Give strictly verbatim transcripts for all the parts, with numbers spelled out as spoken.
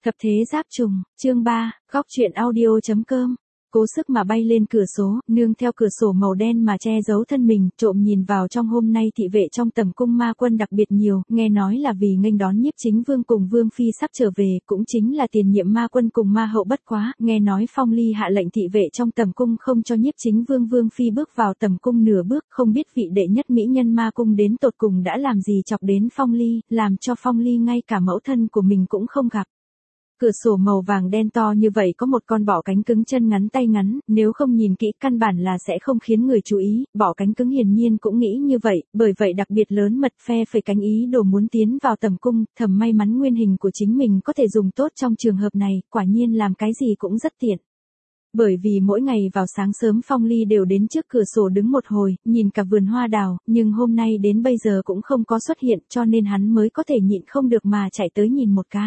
Thập thế giáp trùng, chương ba, góc truyện audio.com. Cố sức mà bay lên cửa sổ, nương theo cửa sổ màu đen mà che giấu thân mình, trộm nhìn vào trong. Hôm nay thị vệ trong tầm cung ma quân đặc biệt nhiều, nghe nói là vì nghênh đón nhiếp chính vương cùng vương phi sắp trở về, cũng chính là tiền nhiệm ma quân cùng ma hậu. Bất quá, nghe nói Phong Ly hạ lệnh thị vệ trong tầm cung không cho nhiếp chính vương vương phi bước vào tầm cung nửa bước, không biết vị đệ nhất mỹ nhân ma cung đến tột cùng đã làm gì chọc đến Phong Ly, làm cho Phong Ly ngay cả mẫu thân của mình cũng không gặp. Cửa sổ màu vàng đen to như vậy có một con bọ cánh cứng chân ngắn tay ngắn, nếu không nhìn kỹ căn bản là sẽ không khiến người chú ý. Bọ cánh cứng hiển nhiên cũng nghĩ như vậy, bởi vậy đặc biệt lớn mật phe phẩy cánh ý đồ muốn tiến vào tầm cung. Thầm may mắn nguyên hình của chính mình có thể dùng tốt trong trường hợp này, quả nhiên làm cái gì cũng rất tiện. Bởi vì mỗi ngày vào sáng sớm Phong Ly đều đến trước cửa sổ đứng một hồi, nhìn cả vườn hoa đào, nhưng hôm nay đến bây giờ cũng không có xuất hiện, cho nên hắn mới có thể nhịn không được mà chạy tới nhìn một cái.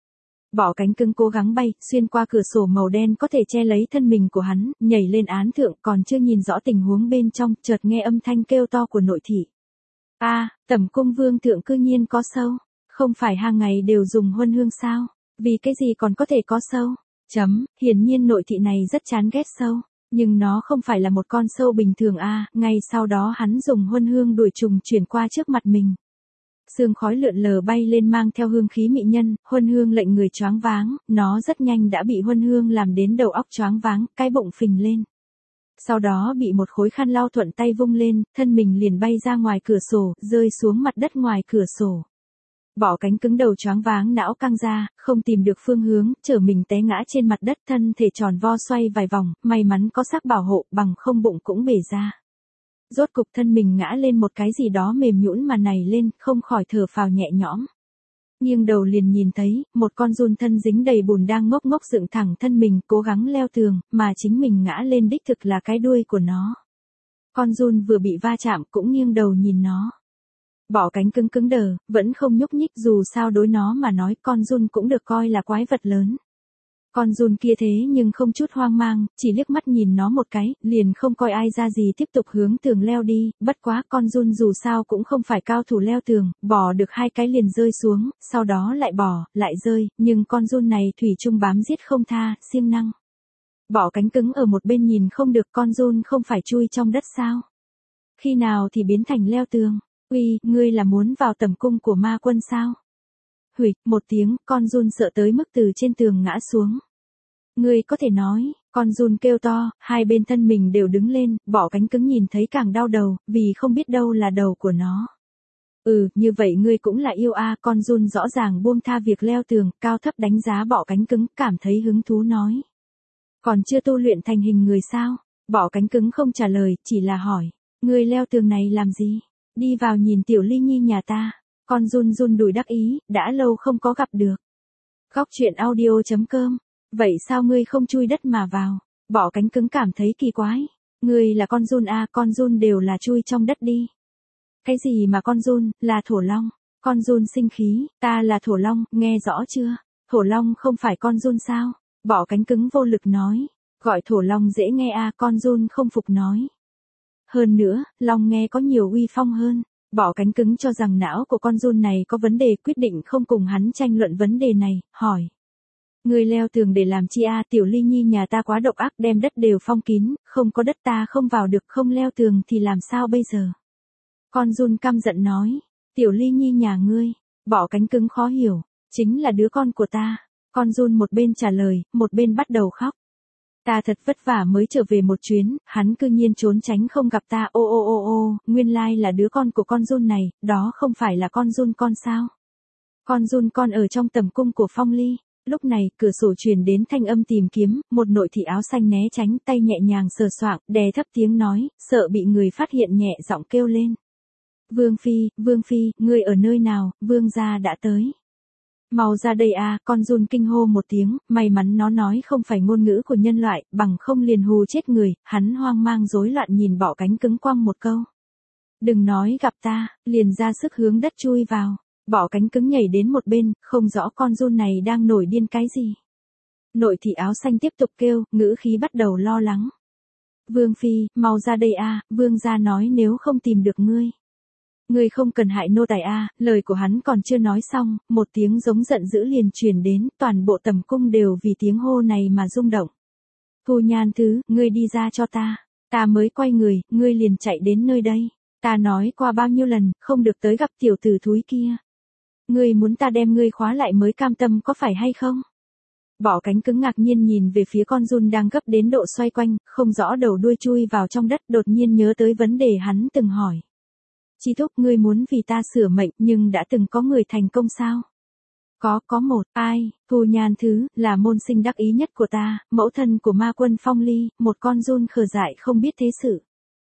Bọ cánh cứng cố gắng bay, xuyên qua cửa sổ màu đen có thể che lấy thân mình của hắn, nhảy lên án thượng, còn chưa nhìn rõ tình huống bên trong, chợt nghe âm thanh kêu to của nội thị. A, à, tẩm cung vương thượng cư nhiên có sâu, không phải hàng ngày đều dùng huân hương sao, vì cái gì còn có thể có sâu? Chấm, hiển nhiên nội thị này rất chán ghét sâu, nhưng nó không phải là một con sâu bình thường a, à, ngay sau đó hắn dùng huân hương đuổi trùng chuyển qua trước mặt mình. Sương khói lượn lờ bay lên mang theo hương khí mị nhân, huân hương lệnh người choáng váng, nó rất nhanh đã bị huân hương làm đến đầu óc choáng váng, cái bụng phình lên. Sau đó bị một khối khăn lau thuận tay vung lên, thân mình liền bay ra ngoài cửa sổ, rơi xuống mặt đất ngoài cửa sổ. Bọ cánh cứng đầu choáng váng não căng ra, không tìm được phương hướng, trở mình té ngã trên mặt đất, thân thể tròn vo xoay vài vòng, may mắn có xác bảo hộ, bằng không bụng cũng bể ra. Rốt cục thân mình ngã lên một cái gì đó mềm nhũn mà nảy lên, không khỏi thở phào nhẹ nhõm. Nghiêng đầu liền nhìn thấy, một con giun thân dính đầy bùn đang ngốc ngốc dựng thẳng thân mình, cố gắng leo tường, mà chính mình ngã lên đích thực là cái đuôi của nó. Con giun vừa bị va chạm cũng nghiêng đầu nhìn nó. Bọ cánh cứng cứng đờ, vẫn không nhúc nhích, dù sao đối nó mà nói con giun cũng được coi là quái vật lớn. Con giun kia thế nhưng không chút hoang mang, chỉ liếc mắt nhìn nó một cái, liền không coi ai ra gì tiếp tục hướng tường leo đi. Bất quá con giun dù sao cũng không phải cao thủ leo tường, bò được hai cái liền rơi xuống, sau đó lại bò, lại rơi, nhưng con giun này thủy chung bám giết không tha, siêng năng. Bọ cánh cứng ở một bên nhìn không được, con giun không phải chui trong đất sao? Khi nào thì biến thành leo tường? Uy, ngươi là muốn vào tẩm cung của ma quân sao? Huỵch, một tiếng, con giun sợ tới mức từ trên tường ngã xuống. Ngươi có thể nói, con giun kêu to, hai bên thân mình đều đứng lên, bọ cánh cứng nhìn thấy càng đau đầu, vì không biết đâu là đầu của nó. Ừ, như vậy ngươi cũng là yêu a, à, con giun rõ ràng buông tha việc leo tường, cao thấp đánh giá bọ cánh cứng, cảm thấy hứng thú nói. Còn chưa tu luyện thành hình người sao? Bọ cánh cứng không trả lời, chỉ là hỏi, ngươi leo tường này làm gì? Đi vào nhìn tiểu ly nhi nhà ta. Con giun run đùi đắc ý, đã lâu không có gặp được. Góc truyện audio.com. Vậy sao ngươi không chui đất mà vào? Bọ cánh cứng cảm thấy kỳ quái. Ngươi là con giun a, à, con giun đều là chui trong đất đi. Cái gì mà con giun, là thổ long? Con giun sinh khí, ta là thổ long, nghe rõ chưa? Thổ long không phải con giun sao? Bọ cánh cứng vô lực nói. Gọi thổ long dễ nghe a, à, con giun không phục nói. Hơn nữa, long nghe có nhiều uy phong hơn. Bọ cánh cứng cho rằng não của con giun này có vấn đề, quyết định không cùng hắn tranh luận vấn đề này, hỏi. Ngươi leo tường để làm chi a, à, tiểu ly nhi nhà ta quá độc ác, đem đất đều phong kín, không có đất ta không vào được, không leo tường thì làm sao bây giờ? Con giun căm giận nói, tiểu ly nhi nhà ngươi, bọ cánh cứng khó hiểu, chính là đứa con của ta. Con giun một bên trả lời, một bên bắt đầu khóc. Ta thật vất vả mới trở về một chuyến, hắn cư nhiên trốn tránh không gặp ta, ô ô ô ô, nguyên lai là đứa con của con giun này, đó không phải là con giun con sao? Con giun con ở trong tầm cung của Phong Ly. Lúc này, cửa sổ truyền đến thanh âm tìm kiếm, một nội thị áo xanh né tránh, tay nhẹ nhàng sờ soạng, đè thấp tiếng nói, sợ bị người phát hiện nhẹ giọng kêu lên. Vương phi, vương phi, ngươi ở nơi nào, vương gia đã tới. Mau ra đây a, à, con giun kinh hô một tiếng, may mắn nó nói không phải ngôn ngữ của nhân loại, bằng không liền hù chết người, hắn hoang mang rối loạn nhìn bọ cánh cứng quăng một câu. Đừng nói gặp ta, liền ra sức hướng đất chui vào. Bọ cánh cứng nhảy đến một bên, không rõ con giun này đang nổi điên cái gì. Nội thị áo xanh tiếp tục kêu, ngữ khí bắt đầu lo lắng. Vương phi, mau ra đây a, à, vương gia nói nếu không tìm được ngươi. Ngươi không cần hại nô tài a, lời của hắn còn chưa nói xong, một tiếng giống giận dữ liền truyền đến, toàn bộ tầm cung đều vì tiếng hô này mà rung động. Thu Nhan Thứ, ngươi đi ra cho ta. Ta mới quay người, ngươi liền chạy đến nơi đây. Ta nói qua bao nhiêu lần, không được tới gặp tiểu tử thúi kia. Ngươi muốn ta đem ngươi khóa lại mới cam tâm có phải hay không? Bỏ Cánh Cứng ngạc nhiên nhìn về phía con giun đang gấp đến độ xoay quanh, không rõ đầu đuôi chui vào trong đất, đột nhiên nhớ tới vấn đề hắn từng hỏi. Chi Thúc, ngươi muốn vì ta sửa mệnh nhưng đã từng có người thành công sao? Có, có một, ai, Thu Nhan Thứ, là môn sinh đắc ý nhất của ta, mẫu thân của ma quân Phong Ly, một con giun khờ dại không biết thế sự.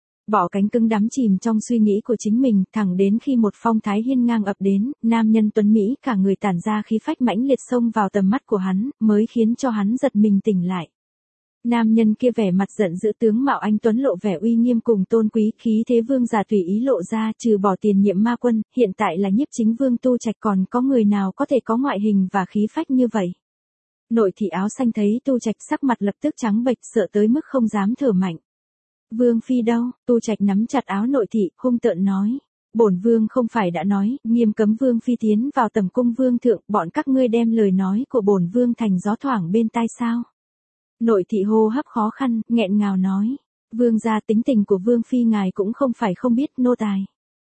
Bỏ Cánh Cứng đắm chìm trong suy nghĩ của chính mình, thẳng đến khi một phong thái hiên ngang ập đến, nam nhân tuấn Mỹ cả người tản ra khí phách mãnh liệt xông vào tầm mắt của hắn, mới khiến cho hắn giật mình tỉnh lại. Nam nhân kia vẻ mặt giận dữ, tướng mạo anh tuấn lộ vẻ uy nghiêm cùng tôn quý, khí thế vương giả tùy ý lộ ra, trừ bỏ tiền nhiệm ma quân, hiện tại là nhiếp chính vương Tu Trạch, còn có người nào có thể có ngoại hình và khí phách như vậy. Nội thị áo xanh thấy Tu Trạch sắc mặt lập tức trắng bệch, sợ tới mức không dám thở mạnh. Vương phi đâu? Tu Trạch nắm chặt áo nội thị, hung tợn nói. Bổn vương không phải đã nói, nghiêm cấm vương phi tiến vào tầm cung vương thượng, bọn các ngươi đem lời nói của bổn vương thành gió thoảng bên tai sao? Nội thị hô hấp khó khăn, nghẹn ngào nói. Vương gia, tính tình của vương phi ngài cũng không phải không biết, nô tài.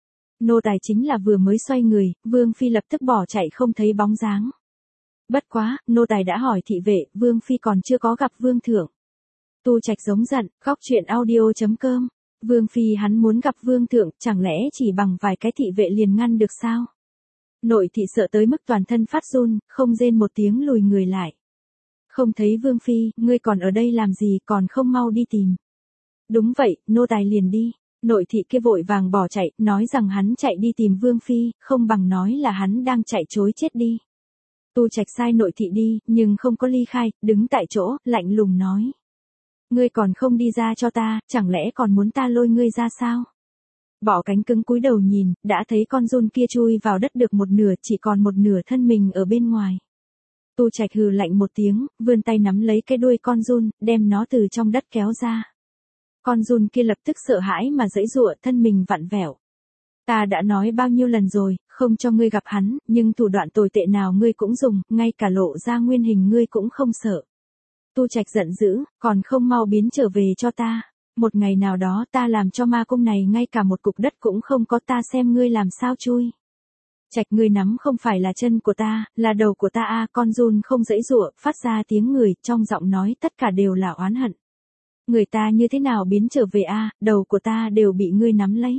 Nô tài chính là vừa mới xoay người, vương phi lập tức bỏ chạy không thấy bóng dáng. Bất quá, nô tài đã hỏi thị vệ, vương phi còn chưa có gặp vương thượng. Tu Trạch giống giận, khóc chuyện audio chấm com. Vương phi hắn muốn gặp vương thượng, chẳng lẽ chỉ bằng vài cái thị vệ liền ngăn được sao? Nội thị sợ tới mức toàn thân phát run, không rên một tiếng lùi người lại. Không thấy vương phi, ngươi còn ở đây làm gì, còn không mau đi tìm. Đúng vậy, nô tài liền đi. Nội thị kia vội vàng bỏ chạy, nói rằng hắn chạy đi tìm vương phi, không bằng nói là hắn đang chạy trối chết đi. Tu Trạch sai nội thị đi, nhưng không có ly khai, đứng tại chỗ, lạnh lùng nói. Ngươi còn không đi ra cho ta, chẳng lẽ còn muốn ta lôi ngươi ra sao? Bỏ Cánh Cứng cúi đầu nhìn, đã thấy con giun kia chui vào đất được một nửa, chỉ còn một nửa thân mình ở bên ngoài. Tu Trạch hừ lạnh một tiếng, vươn tay nắm lấy cái đuôi con giun, đem nó từ trong đất kéo ra. Con giun kia lập tức sợ hãi mà giãy giụa, thân mình vặn vẹo. Ta đã nói bao nhiêu lần rồi, không cho ngươi gặp hắn, nhưng thủ đoạn tồi tệ nào ngươi cũng dùng, ngay cả lộ ra nguyên hình ngươi cũng không sợ. Tu Trạch giận dữ, còn không mau biến trở về cho ta. Một ngày nào đó ta làm cho ma cung này ngay cả một cục đất cũng không có, ta xem ngươi làm sao chui. Trạch, ngươi nắm không phải là chân của ta, là đầu của ta a. À, con giun không giãy giụa, phát ra tiếng người, trong giọng nói tất cả đều là oán hận. Người ta như thế nào biến trở về a, à, đầu của ta đều bị ngươi nắm lấy.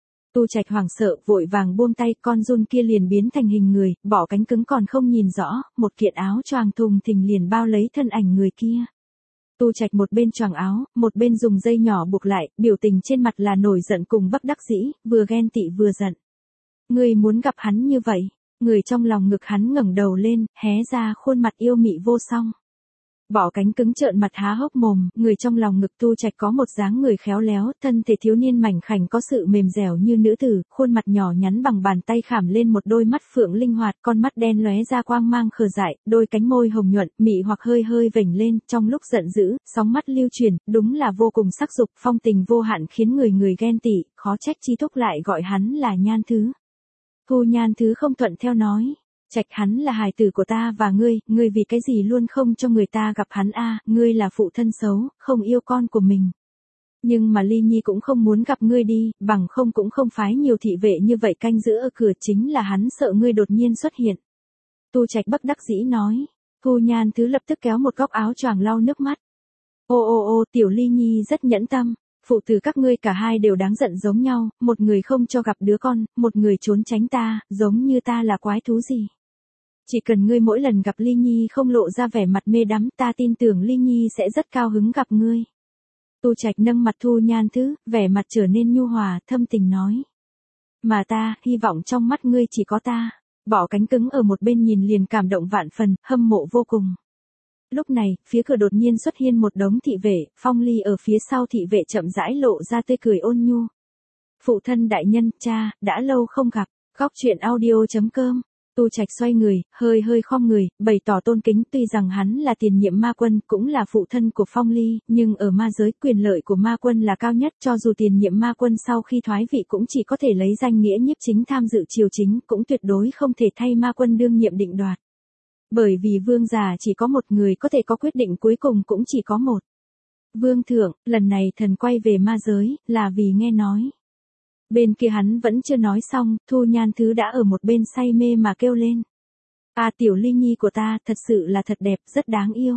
Tu Trạch hoảng sợ, vội vàng buông tay, con giun kia liền biến thành hình người, Bỏ Cánh Cứng còn không nhìn rõ, một kiện áo choàng thùng thình liền bao lấy thân ảnh người kia. Tu Trạch một bên choàng áo, một bên dùng dây nhỏ buộc lại, biểu tình trên mặt là nổi giận cùng bất đắc dĩ, vừa ghen tị vừa giận. Ngươi muốn gặp hắn như vậy? Người trong lòng ngực hắn ngẩng đầu lên, hé ra khuôn mặt yêu mị vô song. Bỏ Cánh Cứng trợn mặt há hốc mồm, người trong lòng ngực Tu Trạch có một dáng người khéo léo, thân thể thiếu niên mảnh khảnh có sự mềm dẻo như nữ tử, khuôn mặt nhỏ nhắn bằng bàn tay khảm lên một đôi mắt phượng linh hoạt, con mắt đen lóe ra quang mang khờ dại, đôi cánh môi hồng nhuận, mị hoặc hơi hơi vểnh lên, trong lúc giận dữ, sóng mắt lưu chuyển, đúng là vô cùng sắc dục, phong tình vô hạn khiến người người ghen tị, khó trách Chi Thúc lại gọi hắn là Nhan Thứ. Thu Nhan Thứ không thuận theo nói. Trạch, hắn là hài tử của ta và ngươi, ngươi vì cái gì luôn không cho người ta gặp hắn a? À, ngươi là phụ thân xấu, không yêu con của mình. Nhưng mà Ly Nhi cũng không muốn gặp ngươi đi, bằng không cũng không phái nhiều thị vệ như vậy canh giữ ở cửa, chính là hắn sợ ngươi đột nhiên xuất hiện. Tu Trạch bất đắc dĩ nói. Thu Nhan Thứ lập tức kéo một góc áo choàng lau nước mắt. Ô ô ô, tiểu Ly Nhi rất nhẫn tâm. Phụ tử các ngươi cả hai đều đáng giận giống nhau, một người không cho gặp đứa con, một người trốn tránh ta, giống như ta là quái thú gì. Chỉ cần ngươi mỗi lần gặp Ly Nhi không lộ ra vẻ mặt mê đắm, ta tin tưởng Ly Nhi sẽ rất cao hứng gặp ngươi. Tu Trạch nâng mặt Thu Nhan Thứ, vẻ mặt trở nên nhu hòa, thâm tình nói. Mà ta, hy vọng trong mắt ngươi chỉ có ta. Bỏ Cánh Cứng ở một bên nhìn liền cảm động vạn phần, hâm mộ vô cùng. Lúc này, phía cửa đột nhiên xuất hiện một đống thị vệ, Phong Ly ở phía sau thị vệ chậm rãi lộ ra tươi cười ôn nhu. Phụ thân đại nhân, cha, đã lâu không gặp, khóc chuyện audio chấm com. Tu Trạch xoay người, hơi hơi khom người, bày tỏ tôn kính, tuy rằng hắn là tiền nhiệm ma quân, cũng là phụ thân của Phong Ly, nhưng ở ma giới quyền lợi của ma quân là cao nhất, cho dù tiền nhiệm ma quân sau khi thoái vị cũng chỉ có thể lấy danh nghĩa nhiếp chính tham dự triều chính, cũng tuyệt đối không thể thay ma quân đương nhiệm định đoạt. Bởi vì vương giả chỉ có một người có thể có quyết định cuối cùng cũng chỉ có một. Vương thượng, lần này thần quay về ma giới, là vì nghe nói. Bên kia hắn vẫn chưa nói xong, Thu Nhan Thứ đã ở một bên say mê mà kêu lên. À tiểu ly nhi của ta, thật sự là thật đẹp, rất đáng yêu.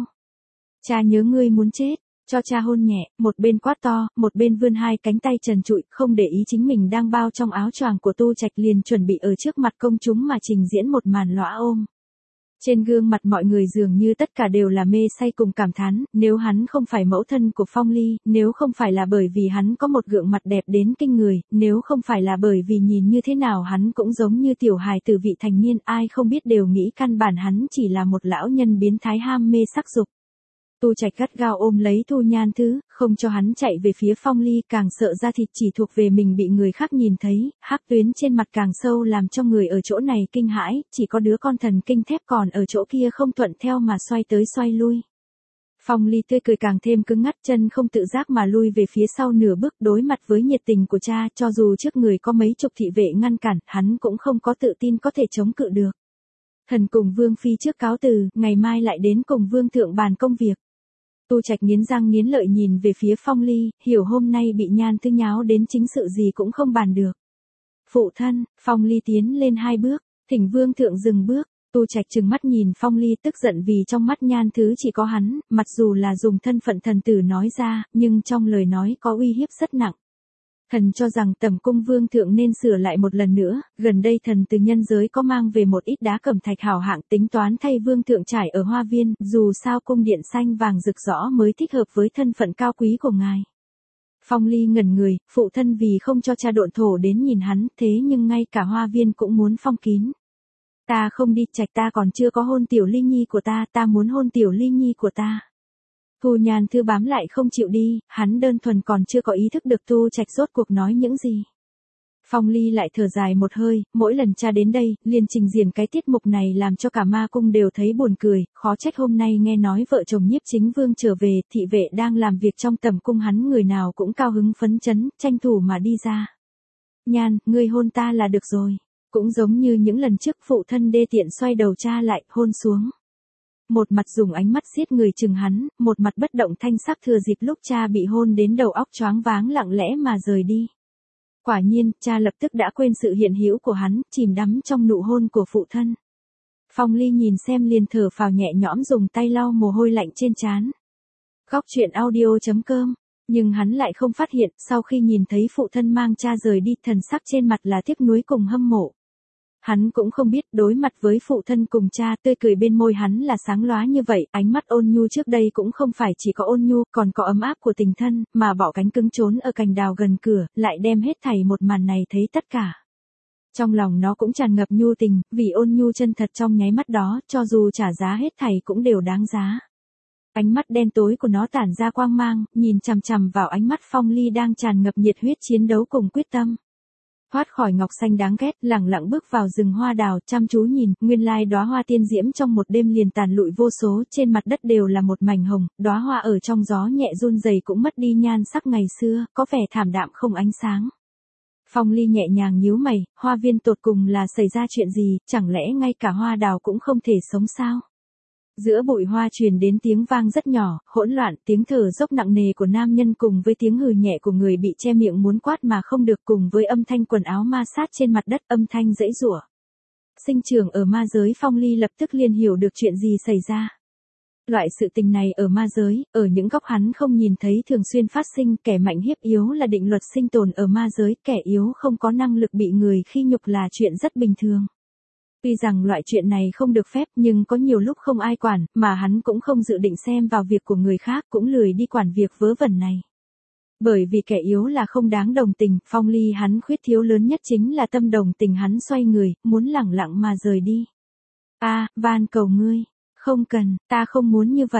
Cha nhớ ngươi muốn chết, cho cha hôn nhẹ, một bên quát to, một bên vươn hai cánh tay trần trụi, không để ý chính mình đang bao trong áo choàng của Tu Trạch liền chuẩn bị ở trước mặt công chúng mà trình diễn một màn lõa ôm. Trên gương mặt mọi người dường như tất cả đều là mê say cùng cảm thán, nếu hắn không phải mẫu thân của Phong Ly, nếu không phải là bởi vì hắn có một gương mặt đẹp đến kinh người, nếu không phải là bởi vì nhìn như thế nào hắn cũng giống như tiểu hài tử vị thành niên, ai không biết đều nghĩ căn bản hắn chỉ là một lão nhân biến thái ham mê sắc dục. Tu Trạch gắt gao ôm lấy Thu Nhan Thứ, không cho hắn chạy về phía Phong Ly, càng sợ da thịt chỉ thuộc về mình bị người khác nhìn thấy, hắc tuyến trên mặt càng sâu làm cho người ở chỗ này kinh hãi, chỉ có đứa con thần kinh thép còn ở chỗ kia không thuận theo mà xoay tới xoay lui. Phong Ly tươi cười càng thêm cứng ngắt, chân không tự giác mà lui về phía sau nửa bước, đối mặt với nhiệt tình của cha, cho dù trước người có mấy chục thị vệ ngăn cản, hắn cũng không có tự tin có thể chống cự được. Thần cùng Vương Phi trước cáo từ, ngày mai lại đến cùng Vương thượng bàn công việc. Tu Trạch nghiến răng nghiến lợi nhìn về phía Phong Ly, hiểu hôm nay bị Nhan Thứ nháo đến chính sự gì cũng không bàn được. Phụ thân, Phong Ly tiến lên hai bước, thỉnh Vương thượng dừng bước. Tu Trạch trừng mắt nhìn Phong Ly, tức giận vì trong mắt Nhan Thứ chỉ có hắn, mặc dù là dùng thân phận thần tử nói ra, nhưng trong lời nói có uy hiếp rất nặng. Thần cho rằng Tẩm cung Vương thượng nên sửa lại một lần nữa, gần đây thần từ nhân giới có mang về một ít đá cẩm thạch hảo hạng, tính toán thay Vương thượng trải ở hoa viên, dù sao cung điện xanh vàng rực rỡ mới thích hợp với thân phận cao quý của ngài. Phong Ly ngẩn người, phụ thân vì không cho cha độn thổ đến nhìn hắn, thế nhưng ngay cả hoa viên cũng muốn phong kín. Ta không đi, Trạch, ta còn chưa có hôn tiểu Ly nhi của ta, ta muốn hôn tiểu Ly nhi của ta. Thu Nhan Thứ bám lại không chịu đi, hắn đơn thuần còn chưa có ý thức được Tu Trạch rốt cuộc nói những gì. Phong Ly lại thở dài một hơi, mỗi lần cha đến đây, liền trình diễn cái tiết mục này làm cho cả ma cung đều thấy buồn cười, khó trách hôm nay nghe nói vợ chồng nhiếp chính vương trở về, thị vệ đang làm việc trong tẩm cung hắn người nào cũng cao hứng phấn chấn, tranh thủ mà đi ra. Nhan, ngươi hôn ta là được rồi. Cũng giống như những lần trước phụ thân đê tiện xoay đầu cha lại, hôn xuống. Một mặt dùng ánh mắt giết người chừng hắn, một mặt bất động thanh sắc thừa dịp lúc cha bị hôn đến đầu óc choáng váng lặng lẽ mà rời đi. Quả nhiên, cha lập tức đã quên sự hiện hữu của hắn, chìm đắm trong nụ hôn của phụ thân. Phong Ly nhìn xem liền thở phào nhẹ nhõm dùng tay lau mồ hôi lạnh trên trán. Góc truyện audio chấm com. Nhưng hắn lại không phát hiện, sau khi nhìn thấy phụ thân mang cha rời đi, thần sắc trên mặt là tiếc nuối cùng hâm mộ. Hắn cũng không biết, đối mặt với phụ thân cùng cha, tươi cười bên môi hắn là sáng lóa như vậy, ánh mắt ôn nhu trước đây cũng không phải chỉ có ôn nhu, còn có ấm áp của tình thân, mà bỏ cánh cứng trốn ở cành đào gần cửa, lại đem hết thảy một màn này thấy tất cả. Trong lòng nó cũng tràn ngập nhu tình, vì ôn nhu chân thật trong nháy mắt đó, cho dù trả giá hết thảy cũng đều đáng giá. Ánh mắt đen tối của nó tản ra quang mang, nhìn chằm chằm vào ánh mắt Phong Ly đang tràn ngập nhiệt huyết chiến đấu cùng quyết tâm. Thoát khỏi ngọc xanh đáng ghét, lẳng lặng bước vào rừng hoa đào, chăm chú nhìn, nguyên lai đóa hoa tiên diễm trong một đêm liền tàn lụi vô số, trên mặt đất đều là một mảnh hồng, đóa hoa ở trong gió nhẹ run rẩy cũng mất đi nhan sắc ngày xưa, có vẻ thảm đạm không ánh sáng. Phong Ly nhẹ nhàng nhíu mày, hoa viên tột cùng là xảy ra chuyện gì, chẳng lẽ ngay cả hoa đào cũng không thể sống sao? Giữa bụi hoa truyền đến tiếng vang rất nhỏ, hỗn loạn, tiếng thở dốc nặng nề của nam nhân cùng với tiếng hừ nhẹ của người bị che miệng muốn quát mà không được, cùng với âm thanh quần áo ma sát trên mặt đất, âm thanh giãy giụa. Sinh trưởng ở ma giới, Phong Ly lập tức liền hiểu được chuyện gì xảy ra. Loại sự tình này ở ma giới, ở những góc hắn không nhìn thấy thường xuyên phát sinh, kẻ mạnh hiếp yếu là định luật sinh tồn ở ma giới, kẻ yếu không có năng lực bị người khi nhục là chuyện rất bình thường. Tuy rằng loại chuyện này không được phép nhưng có nhiều lúc không ai quản, mà hắn cũng không dự định xem vào việc của người khác, cũng lười đi quản việc vớ vẩn này. Bởi vì kẻ yếu là không đáng đồng tình, Phong Ly hắn khuyết thiếu lớn nhất chính là tâm đồng tình, hắn xoay người, muốn lẳng lặng mà rời đi. A, van cầu ngươi, không cần, ta không muốn như vậy.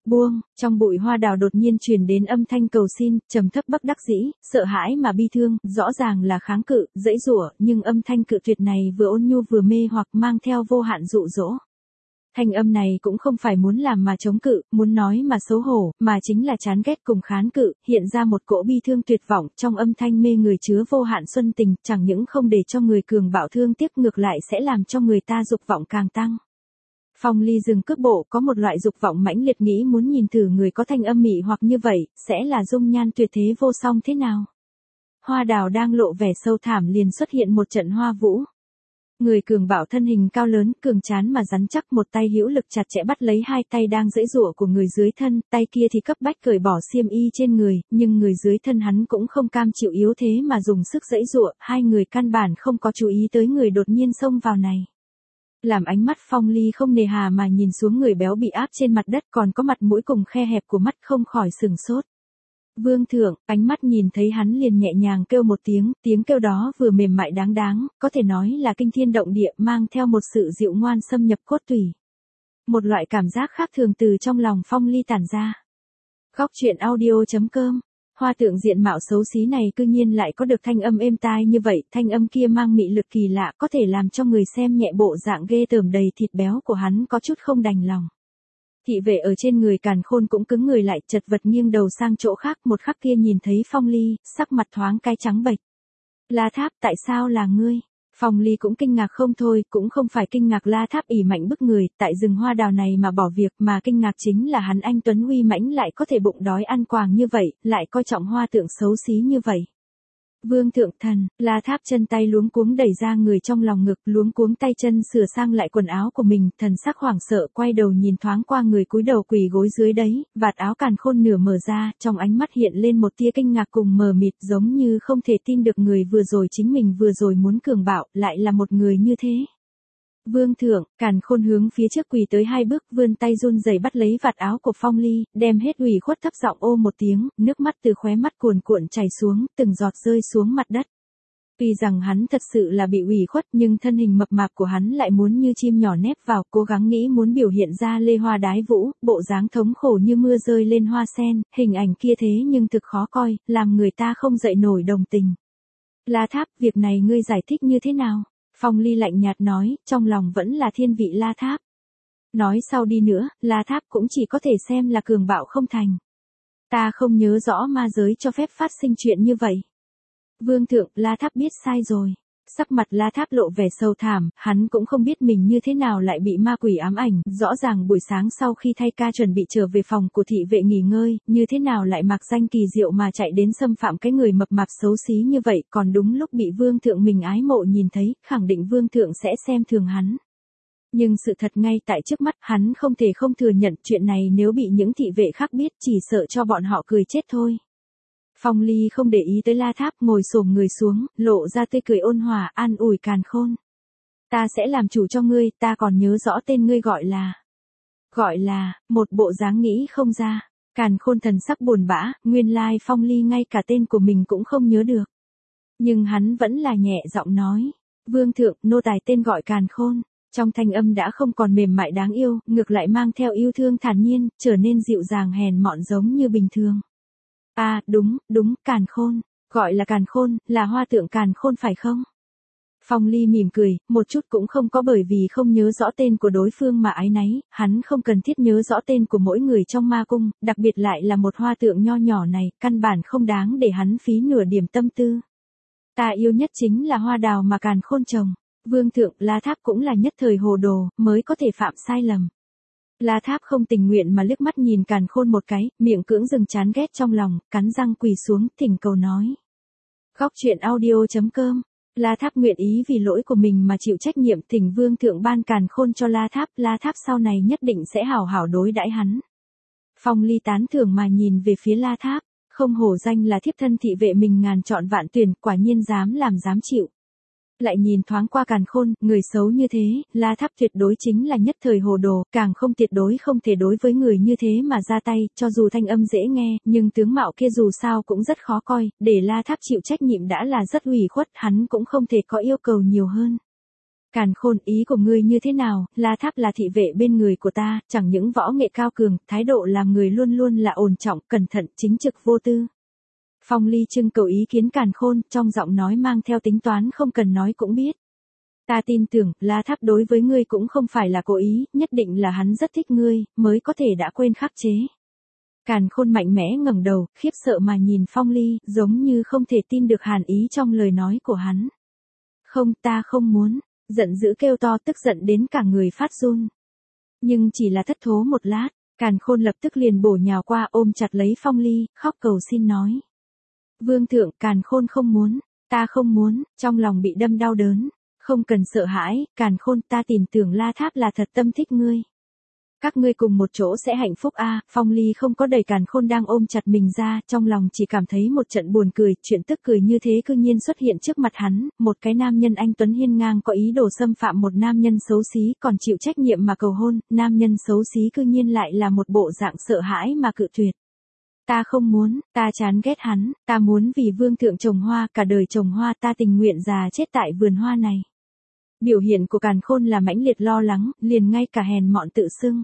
Buông, trong bụi hoa đào đột nhiên truyền đến âm thanh cầu xin, trầm thấp bất đắc dĩ, sợ hãi mà bi thương, rõ ràng là kháng cự, dãy giụa, nhưng âm thanh cự tuyệt này vừa ôn nhu vừa mê hoặc mang theo vô hạn dụ dỗ. Thanh âm này cũng không phải muốn làm mà chống cự, muốn nói mà xấu hổ, mà chính là chán ghét cùng kháng cự, hiện ra một cỗ bi thương tuyệt vọng, trong âm thanh mê người chứa vô hạn xuân tình, chẳng những không để cho người cường bạo thương tiếc ngược lại sẽ làm cho người ta dục vọng càng tăng. Phong Ly dừng cước bộ, có một loại dục vọng mãnh liệt nghĩ muốn nhìn thử người có thanh âm mị hoặc như vậy, sẽ là dung nhan tuyệt thế vô song thế nào. Hoa đào đang lộ vẻ sâu thẳm liền xuất hiện một trận hoa vũ. Người cường bạo thân hình cao lớn, cường trán mà rắn chắc, một tay hữu lực chặt chẽ bắt lấy hai tay đang giãy giụa của người dưới thân, tay kia thì cấp bách cởi bỏ xiêm y trên người, nhưng người dưới thân hắn cũng không cam chịu yếu thế mà dùng sức giãy giụa, hai người căn bản không có chú ý tới người đột nhiên xông vào này. Làm ánh mắt Phong Ly không nề hà mà nhìn xuống người béo bị áp trên mặt đất, còn có mặt mũi cùng khe hẹp của mắt, không khỏi sừng sốt. Vương thượng, ánh mắt nhìn thấy hắn liền nhẹ nhàng kêu một tiếng, tiếng kêu đó vừa mềm mại đáng đáng, có thể nói là kinh thiên động địa, mang theo một sự dịu ngoan xâm nhập cốt tủy. Một loại cảm giác khác thường từ trong lòng Phong Ly tản ra. Góc truyện audio chấm com. Hoa tượng diện mạo xấu xí này cư nhiên lại có được thanh âm êm tai như vậy, thanh âm kia mang mị lực kỳ lạ, có thể làm cho người xem nhẹ bộ dạng ghê tởm đầy thịt béo của hắn có chút không đành lòng. Thị vệ ở trên người Càn Khôn cũng cứng người lại, chật vật nghiêng đầu sang chỗ khác, một khắc kia nhìn thấy Phong Ly, sắc mặt thoáng cái trắng bệch. La Tháp, tại sao là ngươi? Phong Ly cũng kinh ngạc không thôi, cũng không phải kinh ngạc La Tháp ỷ mạnh bức người, tại rừng hoa đào này mà bỏ việc, mà kinh ngạc chính là hắn anh tuấn uy mãnh lại có thể bụng đói ăn quàng như vậy, lại coi trọng hoa tượng xấu xí như vậy. Vương thượng thần, La Tháp chân tay luống cuống đẩy ra người trong lòng ngực, luống cuống tay chân sửa sang lại quần áo của mình, thần sắc hoảng sợ quay đầu nhìn thoáng qua người cúi đầu quỳ gối dưới đấy, vạt áo Càn Khôn nửa mở ra, trong ánh mắt hiện lên một tia kinh ngạc cùng mờ mịt, giống như không thể tin được người vừa rồi chính mình vừa rồi muốn cường bạo, lại là một người như thế. Vương thượng, Càn Khôn hướng phía trước quỳ tới hai bước, vươn tay run rẩy bắt lấy vạt áo của Phong Ly, đem hết ủy khuất thấp giọng ô một tiếng, nước mắt từ khóe mắt cuồn cuộn chảy xuống, từng giọt rơi xuống mặt đất. Tuy rằng hắn thật sự là bị ủy khuất, nhưng thân hình mập mạp của hắn lại muốn như chim nhỏ nép vào, cố gắng nghĩ muốn biểu hiện ra lê hoa đái vũ, bộ dáng thống khổ như mưa rơi lên hoa sen, hình ảnh kia thế nhưng thực khó coi, làm người ta không dậy nổi đồng tình. La Tháp, việc này ngươi giải thích như thế nào? Phong Ly lạnh nhạt nói, trong lòng vẫn là thiên vị La Tháp. Nói sau đi nữa, La Tháp cũng chỉ có thể xem là cường bạo không thành. Ta không nhớ rõ ma giới cho phép phát sinh chuyện như vậy. Vương thượng, La Tháp biết sai rồi. Sắc mặt La Tháp lộ vẻ sâu thẳm, hắn cũng không biết mình như thế nào lại bị ma quỷ ám ảnh, rõ ràng buổi sáng sau khi thay ca chuẩn bị trở về phòng của thị vệ nghỉ ngơi, như thế nào lại mặc danh kỳ diệu mà chạy đến xâm phạm cái người mập mạp xấu xí như vậy, còn đúng lúc bị vương thượng mình ái mộ nhìn thấy, khẳng định vương thượng sẽ xem thường hắn. Nhưng sự thật ngay tại trước mắt, hắn không thể không thừa nhận chuyện này, nếu bị những thị vệ khác biết chỉ sợ cho bọn họ cười chết thôi. Phong Ly không để ý tới La Tháp, ngồi xổm người xuống, lộ ra tươi cười ôn hòa, an ủi Càn Khôn. Ta sẽ làm chủ cho ngươi, ta còn nhớ rõ tên ngươi gọi là... Gọi là, một bộ dáng nghĩ không ra. Càn Khôn thần sắc buồn bã, nguyên lai Phong Ly ngay cả tên của mình cũng không nhớ được. Nhưng hắn vẫn là nhẹ giọng nói. Vương thượng, nô tài tên gọi Càn Khôn. Trong thanh âm đã không còn mềm mại đáng yêu, ngược lại mang theo yêu thương thản nhiên, trở nên dịu dàng hèn mọn giống như bình thường. À, đúng, đúng, Càn Khôn, gọi là Càn Khôn, là hoa tượng Càn Khôn phải không? Phong Ly mỉm cười, một chút cũng không có bởi vì không nhớ rõ tên của đối phương mà áy náy, hắn không cần thiết nhớ rõ tên của mỗi người trong ma cung, đặc biệt lại là một hoa tượng nho nhỏ này, căn bản không đáng để hắn phí nửa điểm tâm tư. Ta yêu nhất chính là hoa đào mà Càn Khôn trồng, Vương thượng, La Tháp cũng là nhất thời hồ đồ, mới có thể phạm sai lầm. La Tháp không tình nguyện mà liếc mắt nhìn Càn Khôn một cái, miệng cưỡng dừng chán ghét trong lòng, cắn răng quỳ xuống, thỉnh cầu nói. Góc truyện audio chấm com. La Tháp nguyện ý vì lỗi của mình mà chịu trách nhiệm, thỉnh vương thượng ban Càn Khôn cho La Tháp, La Tháp sau này nhất định sẽ hảo hảo đối đãi hắn. Phong Ly tán thưởng mà nhìn về phía La Tháp, không hổ danh là thiếp thân thị vệ mình ngàn chọn vạn tuyển, quả nhiên dám làm dám chịu. Lại nhìn thoáng qua Càn Khôn, người xấu như thế, La Tháp tuyệt đối chính là nhất thời hồ đồ, càng không tuyệt đối không thể đối với người như thế mà ra tay, cho dù thanh âm dễ nghe, nhưng tướng mạo kia dù sao cũng rất khó coi, để La Tháp chịu trách nhiệm đã là rất ủy khuất, hắn cũng không thể có yêu cầu nhiều hơn. Càn Khôn, ý của ngươi như thế nào? La Tháp là thị vệ bên người của ta, chẳng những võ nghệ cao cường, thái độ làm người luôn luôn là ổn trọng, cẩn thận, chính trực vô tư. Phong Ly trưng cầu ý kiến Càn Khôn, trong giọng nói mang theo tính toán không cần nói cũng biết. Ta tin tưởng, La Tháp đối với ngươi cũng không phải là cố ý, nhất định là hắn rất thích ngươi, mới có thể đã quên khắc chế. Càn Khôn mạnh mẽ ngẩng đầu, khiếp sợ mà nhìn Phong Ly, giống như không thể tin được hàn ý trong lời nói của hắn. Không, ta không muốn, giận dữ kêu to, tức giận đến cả người phát run. Nhưng chỉ là thất thố một lát, Càn Khôn lập tức liền bổ nhào qua ôm chặt lấy Phong Ly, khóc cầu xin nói. Vương thượng, Càn Khôn không muốn, ta không muốn, trong lòng bị đâm đau đớn. Không cần sợ hãi, Càn Khôn, ta tin tưởng La Tháp là thật tâm thích ngươi. Các ngươi cùng một chỗ sẽ hạnh phúc a. À, Phong Ly không có đẩy Càn Khôn đang ôm chặt mình ra, trong lòng chỉ cảm thấy một trận buồn cười, chuyện tức cười như thế cư nhiên xuất hiện trước mặt hắn, một cái nam nhân anh tuấn hiên ngang có ý đồ xâm phạm một nam nhân xấu xí, còn chịu trách nhiệm mà cầu hôn, nam nhân xấu xí cư nhiên lại là một bộ dạng sợ hãi mà cự tuyệt. Ta không muốn, ta chán ghét hắn, ta muốn vì vương thượng trồng hoa, cả đời trồng hoa, ta tình nguyện già chết tại vườn hoa này. Biểu hiện của Càn Khôn là mãnh liệt lo lắng, liền ngay cả hèn mọn tự xưng.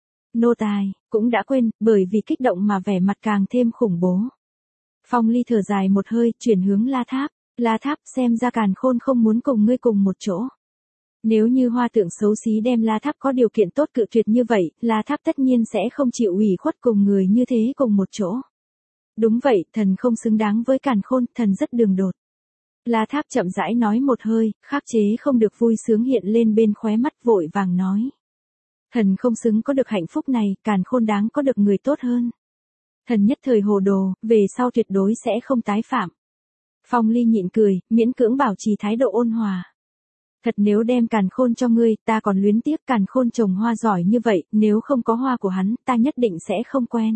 Nô tài, cũng đã quên, bởi vì kích động mà vẻ mặt càng thêm khủng bố. Phong Ly thở dài một hơi, chuyển hướng La Tháp. La Tháp, xem ra Càn Khôn không muốn cùng ngươi cùng một chỗ. Nếu như hoa tượng xấu xí đem La Tháp có điều kiện tốt cự tuyệt như vậy, La Tháp tất nhiên sẽ không chịu ủy khuất cùng người như thế cùng một chỗ. Đúng vậy, thần không xứng đáng với Càn Khôn, thần rất đường đột. La Tháp chậm rãi nói một hơi, khắc chế không được vui sướng hiện lên bên khóe mắt, vội vàng nói. Thần không xứng có được hạnh phúc này, Càn Khôn đáng có được người tốt hơn. Thần nhất thời hồ đồ, về sau tuyệt đối sẽ không tái phạm. Phong Ly nhịn cười, miễn cưỡng bảo trì thái độ ôn hòa. Thật nếu đem Càn Khôn cho ngươi, ta còn luyến tiếc Càn Khôn trồng hoa giỏi như vậy, nếu không có hoa của hắn, ta nhất định sẽ không quen.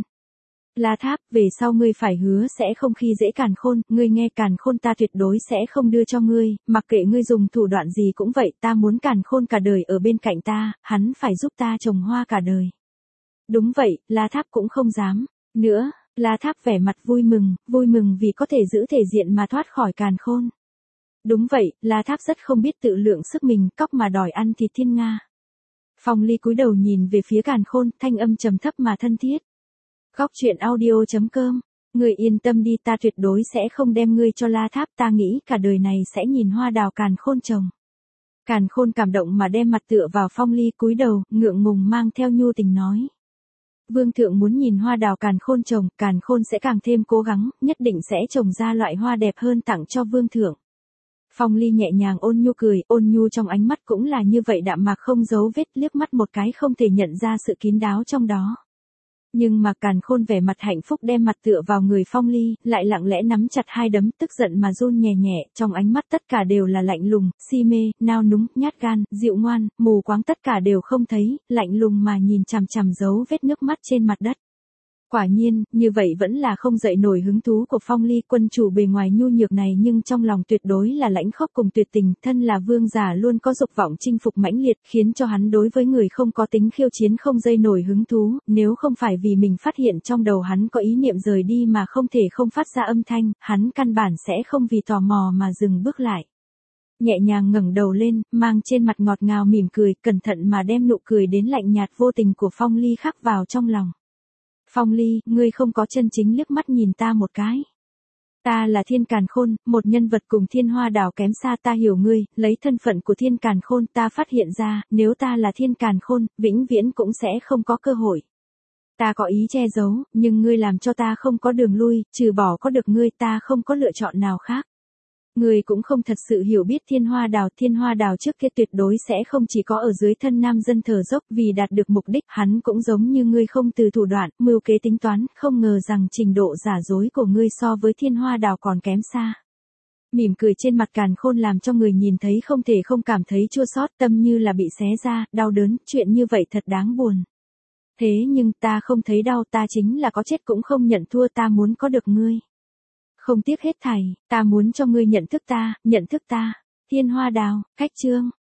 La Tháp, về sau ngươi phải hứa sẽ không khi dễ Càn Khôn, ngươi nghe Càn Khôn ta tuyệt đối sẽ không đưa cho ngươi, mặc kệ ngươi dùng thủ đoạn gì cũng vậy, ta muốn Càn Khôn cả đời ở bên cạnh ta, hắn phải giúp ta trồng hoa cả đời. Đúng vậy, La Tháp cũng không dám. Nữa, La Tháp vẻ mặt vui mừng, vui mừng vì có thể giữ thể diện mà thoát khỏi Càn Khôn. Đúng vậy, La Tháp rất không biết tự lượng sức mình, cóc mà đòi ăn thịt thiên nga. Phong Ly cúi đầu nhìn về phía Càn Khôn, thanh âm trầm thấp mà thân thiết. Góc truyện audio chấm com, ngươi yên tâm đi, ta tuyệt đối sẽ không đem ngươi cho La Tháp, ta nghĩ cả đời này sẽ nhìn hoa đào Càn Khôn trồng. Càn Khôn cảm động mà đem mặt tựa vào Phong Ly, cúi đầu, ngượng ngùng mang theo nhu tình nói. Vương thượng muốn nhìn hoa đào Càn Khôn trồng, Càn Khôn sẽ càng thêm cố gắng, nhất định sẽ trồng ra loại hoa đẹp hơn tặng cho vương thượng. Phong Ly nhẹ nhàng ôn nhu cười, ôn nhu trong ánh mắt cũng là như vậy đạm mạc không giấu vết, liếc mắt một cái không thể nhận ra sự kín đáo trong đó. Nhưng mà Càn Khôn vẻ mặt hạnh phúc đem mặt tựa vào người Phong Ly, lại lặng lẽ nắm chặt hai đấm, tức giận mà run nhẹ nhẹ, trong ánh mắt tất cả đều là lạnh lùng, si mê, nao núng, nhát gan, dịu ngoan, mù quáng, tất cả đều không thấy, lạnh lùng mà nhìn chằm chằm dấu vết nước mắt trên mặt đất. Quả nhiên, như vậy vẫn là không dậy nổi hứng thú của Phong Ly, quân chủ bề ngoài nhu nhược này nhưng trong lòng tuyệt đối là lãnh khốc cùng tuyệt tình, thân là vương giả luôn có dục vọng chinh phục mãnh liệt, khiến cho hắn đối với người không có tính khiêu chiến không dậy nổi hứng thú, nếu không phải vì mình phát hiện trong đầu hắn có ý niệm rời đi mà không thể không phát ra âm thanh, hắn căn bản sẽ không vì tò mò mà dừng bước lại. Nhẹ nhàng ngẩng đầu lên, mang trên mặt ngọt ngào mỉm cười, cẩn thận mà đem nụ cười đến lạnh nhạt vô tình của Phong Ly khắc vào trong lòng. Phong Ly, ngươi không có chân chính liếc mắt nhìn ta một cái. Ta là Thiên Càn Khôn, một nhân vật cùng Thiên Hoa Đào kém xa, ta hiểu ngươi, lấy thân phận của Thiên Càn Khôn ta phát hiện ra, nếu ta là Thiên Càn Khôn, vĩnh viễn cũng sẽ không có cơ hội. Ta có ý che giấu, nhưng ngươi làm cho ta không có đường lui, trừ bỏ có được ngươi ta không có lựa chọn nào khác. Ngươi cũng không thật sự hiểu biết Thiên Hoa Đào, Thiên Hoa Đào trước kia tuyệt đối sẽ không chỉ có ở dưới thân nam dân thở dốc, vì đạt được mục đích, hắn cũng giống như ngươi không từ thủ đoạn, mưu kế tính toán, không ngờ rằng trình độ giả dối của ngươi so với Thiên Hoa Đào còn kém xa. Mỉm cười trên mặt Càn Khôn làm cho người nhìn thấy không thể không cảm thấy chua xót, tâm như là bị xé ra, đau đớn, chuyện như vậy thật đáng buồn. Thế nhưng ta không thấy đau, ta chính là có chết cũng không nhận thua, ta muốn có được ngươi. Không tiếc hết thảy, ta muốn cho ngươi nhận thức ta, nhận thức ta. Thiên Hoa Đào, cách chương.